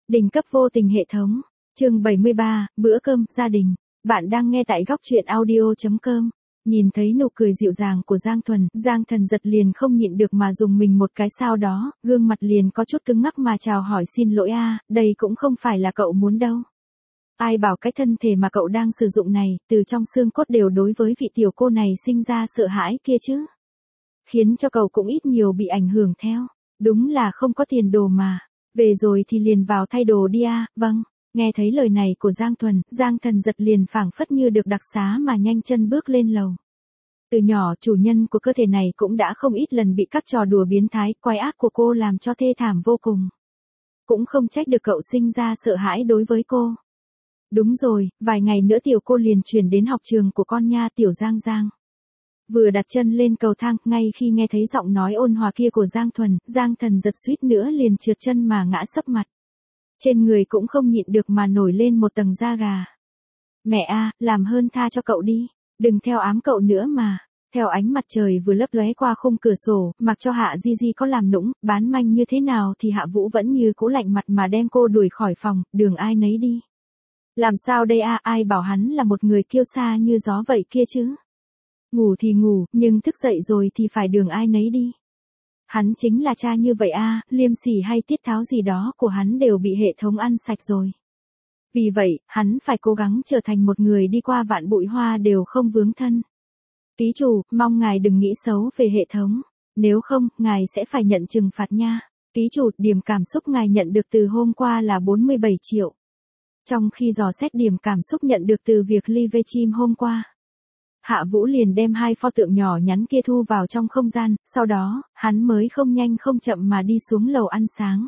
Đỉnh cấp vô tình hệ thống. Chương 73, bữa cơm gia đình. Bạn đang nghe tại góc truyện audio.com. Nhìn thấy nụ cười dịu dàng của Giang Thuần, Giang Thần giật liền không nhịn được mà dùng mình một cái, sau đó, gương mặt liền có chút cứng ngắc mà chào hỏi xin lỗi đây cũng không phải là cậu muốn đâu. Ai bảo cái thân thể mà cậu đang sử dụng này, từ trong xương cốt đều đối với vị tiểu cô này sinh ra sợ hãi kia chứ. Khiến cho cậu cũng ít nhiều bị ảnh hưởng theo. Đúng là không có tiền đồ mà. Về rồi thì liền vào thay đồ đi vâng. Nghe thấy lời này của Giang Thuần, Giang Thần giật liền phảng phất như được đặc xá mà nhanh chân bước lên lầu. Từ nhỏ chủ nhân của cơ thể này cũng đã không ít lần bị các trò đùa biến thái, quái ác của cô làm cho thê thảm vô cùng. Cũng không trách được cậu sinh ra sợ hãi đối với cô. Đúng rồi, vài ngày nữa tiểu cô liền chuyển đến học trường của con nha tiểu Giang Giang. Vừa đặt chân lên cầu thang, ngay khi nghe thấy giọng nói ôn hòa kia của Giang Thuần, Giang Thần giật suýt nữa liền trượt chân mà ngã sấp mặt. Trên người cũng không nhịn được mà nổi lên một tầng da gà. Mẹ làm hơn tha cho cậu đi, đừng theo ám cậu nữa mà. Theo ánh mặt trời vừa lấp lóe qua khung cửa sổ, mặc cho Hạ Di Di có làm nũng, bán manh như thế nào thì Hạ Vũ vẫn như cũ lạnh mặt mà đem cô đuổi khỏi phòng, đường ai nấy đi. Làm sao đây ai bảo hắn là một người kiêu sa như gió vậy kia chứ. Ngủ thì ngủ, nhưng thức dậy rồi thì phải đường ai nấy đi. Hắn chính là cha như vậy liêm sỉ hay tiết tháo gì đó của hắn đều bị hệ thống ăn sạch rồi. Vì vậy, hắn phải cố gắng trở thành một người đi qua vạn bụi hoa đều không vướng thân. Ký chủ, mong ngài đừng nghĩ xấu về hệ thống. Nếu không, ngài sẽ phải nhận trừng phạt nha. Ký chủ, điểm cảm xúc ngài nhận được từ hôm qua là 47 triệu. Trong khi dò xét điểm cảm xúc nhận được từ việc live stream hôm qua, Hạ Vũ liền đem hai pho tượng nhỏ nhắn kia thu vào trong không gian, sau đó, hắn mới không nhanh không chậm mà đi xuống lầu ăn sáng.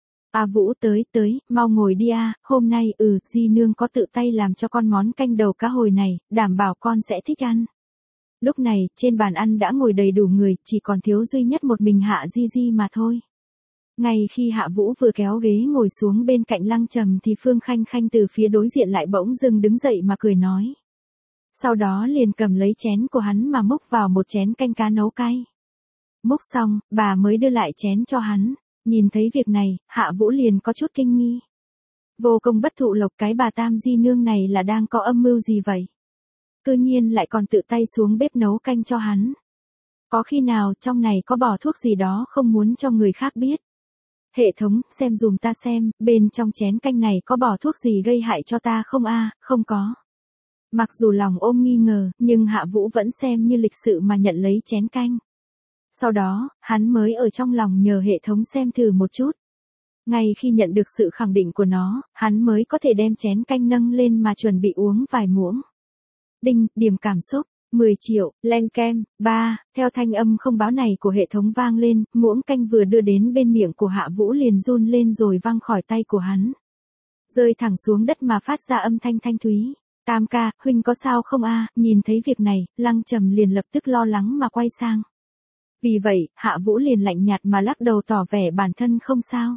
Vũ tới, mau ngồi đi hôm nay Di nương có tự tay làm cho con món canh đầu cá hồi này, đảm bảo con sẽ thích ăn. Lúc này, trên bàn ăn đã ngồi đầy đủ người, chỉ còn thiếu duy nhất một mình Hạ Di Di mà thôi. Ngay khi Hạ Vũ vừa kéo ghế ngồi xuống bên cạnh Lăng Trầm thì Phương Khanh Khanh từ phía đối diện lại bỗng dưng đứng dậy mà cười nói. Sau đó liền cầm lấy chén của hắn mà múc vào một chén canh cá nấu cay. Múc xong, bà mới đưa lại chén cho hắn. Nhìn thấy việc này, Hạ Vũ liền có chút kinh nghi. Vô công bất thụ lộc, cái bà Tam Di nương này là đang có âm mưu gì vậy? Cư nhiên lại còn tự tay xuống bếp nấu canh cho hắn. Có khi nào trong này có bỏ thuốc gì đó không muốn cho người khác biết? Hệ thống, xem dùm ta xem, bên trong chén canh này có bỏ thuốc gì gây hại cho ta không không có. Mặc dù lòng ôm nghi ngờ, nhưng Hạ Vũ vẫn xem như lịch sự mà nhận lấy chén canh. Sau đó, hắn mới ở trong lòng nhờ hệ thống xem thử một chút. Ngay khi nhận được sự khẳng định của nó, hắn mới có thể đem chén canh nâng lên mà chuẩn bị uống vài muỗng. Đinh, điểm cảm xúc, 10 triệu, len ken, theo thanh âm không báo này của hệ thống vang lên, muỗng canh vừa đưa đến bên miệng của Hạ Vũ liền run lên rồi văng khỏi tay của hắn. Rơi thẳng xuống đất mà phát ra âm thanh thanh thúy. Tam ca, huynh có sao không Nhìn thấy việc này, Lăng Trầm liền lập tức lo lắng mà quay sang. Vì vậy, Hạ Vũ liền lạnh nhạt mà lắc đầu tỏ vẻ bản thân không sao.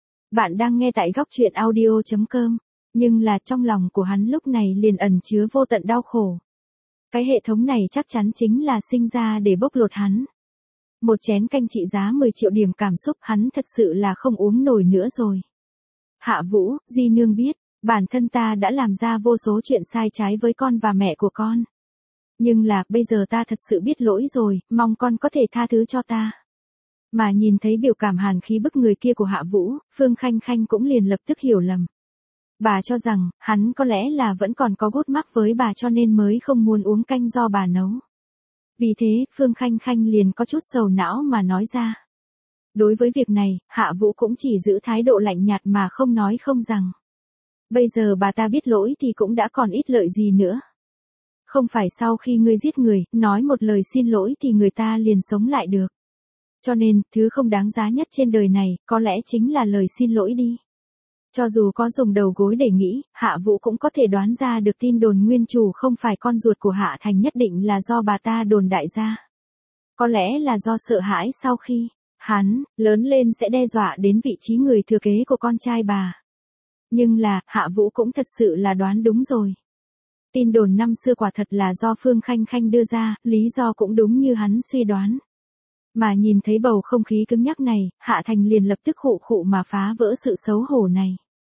Bạn đang nghe tại góc truyện audio.com, nhưng là trong lòng của hắn lúc này liền ẩn chứa vô tận đau khổ. Cái hệ thống này chắc chắn chính là sinh ra để bóc lột hắn. Một chén canh trị giá 10 triệu điểm cảm xúc hắn thật sự là không uống nổi nữa rồi. Hạ Vũ, Di nương biết. Bản thân ta đã làm ra vô số chuyện sai trái với con và mẹ của con. Nhưng là, bây giờ ta thật sự biết lỗi rồi, mong con có thể tha thứ cho ta. Mà nhìn thấy biểu cảm hàn khí bức người kia của Hạ Vũ, Phương Khanh Khanh cũng liền lập tức hiểu lầm. Bà cho rằng, hắn có lẽ là vẫn còn có gút mắc với bà cho nên mới không muốn uống canh do bà nấu. Vì thế, Phương Khanh Khanh liền có chút sầu não mà nói ra. Đối với việc này, Hạ Vũ cũng chỉ giữ thái độ lạnh nhạt mà không nói không rằng. Bây giờ bà ta biết lỗi thì cũng đã còn ít lợi gì nữa. Không phải sau khi ngươi giết người, nói một lời xin lỗi thì người ta liền sống lại được. Cho nên, thứ không đáng giá nhất trên đời này, có lẽ chính là lời xin lỗi đi. Cho dù có dùng đầu gối để nghĩ, Hạ Vũ cũng có thể đoán ra được tin đồn nguyên chủ không phải con ruột của Hạ Thành nhất định là do bà ta đồn đại ra. Có lẽ là do sợ hãi sau khi hắn lớn lên sẽ đe dọa đến vị trí người thừa kế của con trai bà. Nhưng là, Hạ Vũ cũng thật sự là đoán đúng rồi. Tin đồn năm xưa quả thật là do Phương Khanh Khanh đưa ra, lý do cũng đúng như hắn suy đoán. Mà nhìn thấy bầu không khí cứng nhắc này, Hạ Thành liền lập tức khụ khụ mà phá vỡ sự xấu hổ này.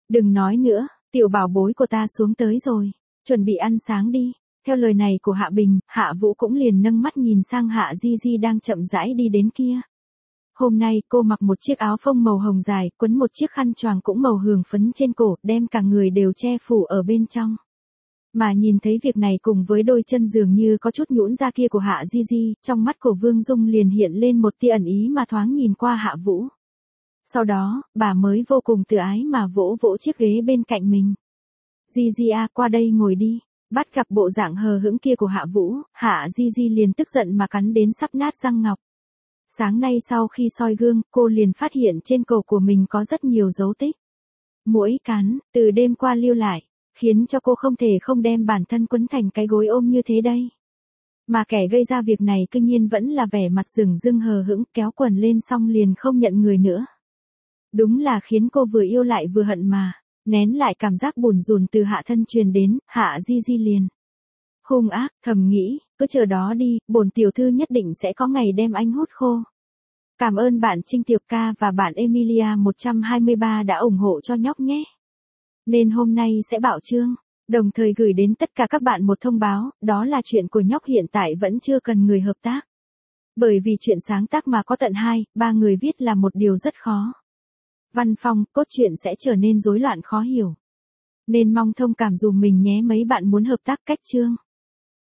Đừng nói nữa, tiểu bảo bối của ta xuống tới rồi, chuẩn bị ăn sáng đi. Theo lời này của Hạ Bình, Hạ Vũ cũng liền nâng mắt nhìn sang Hạ Di Di đang chậm rãi đi đến kia. Hôm nay cô mặc một chiếc áo phông màu hồng dài, quấn một chiếc khăn choàng cũng màu hường phấn trên cổ, đem cả người đều che phủ ở bên trong. Mà nhìn thấy việc này cùng với đôi chân dường như có chút nhũn ra kia của Hạ Di Di, trong mắt của Vương Dung liền hiện lên một tia ẩn ý mà thoáng nhìn qua Hạ Vũ. Sau đó, bà mới vô cùng tự ái mà vỗ vỗ chiếc ghế bên cạnh mình. Di Di à, qua đây ngồi đi. Bắt gặp bộ dạng hờ hững kia của Hạ Vũ, Hạ Di Di liền tức giận mà cắn đến sắp nát răng ngọc. Sáng nay sau khi soi gương, cô liền phát hiện trên cổ của mình có rất nhiều dấu tích. Mỗi cắn, từ đêm qua lưu lại, khiến cho cô không thể không đem bản thân quấn thành cái gối ôm như thế đây. Mà kẻ gây ra việc này cương nhiên vẫn là vẻ mặt rừng rưng hờ hững, kéo quần lên xong liền không nhận người nữa. Đúng là khiến cô vừa yêu lại vừa hận mà, nén lại cảm giác buồn rùn từ hạ thân truyền đến, Hạ Di Di liền hung ác, thầm nghĩ, cứ chờ đó đi, bổn tiểu thư nhất định sẽ có ngày đem anh hút khô. Cảm ơn bạn Trinh Tiệp Ca và bạn Emilia 123 đã ủng hộ cho nhóc nhé. Nên hôm nay sẽ bảo chương, đồng thời gửi đến tất cả các bạn một thông báo, đó là chuyện của nhóc hiện tại vẫn chưa cần người hợp tác. Bởi vì chuyện sáng tác mà có tận 2-3 người viết là một điều rất khó. Văn phong, cốt truyện sẽ trở nên rối loạn khó hiểu. Nên mong thông cảm dùm mình nhé mấy bạn muốn hợp tác cách chương.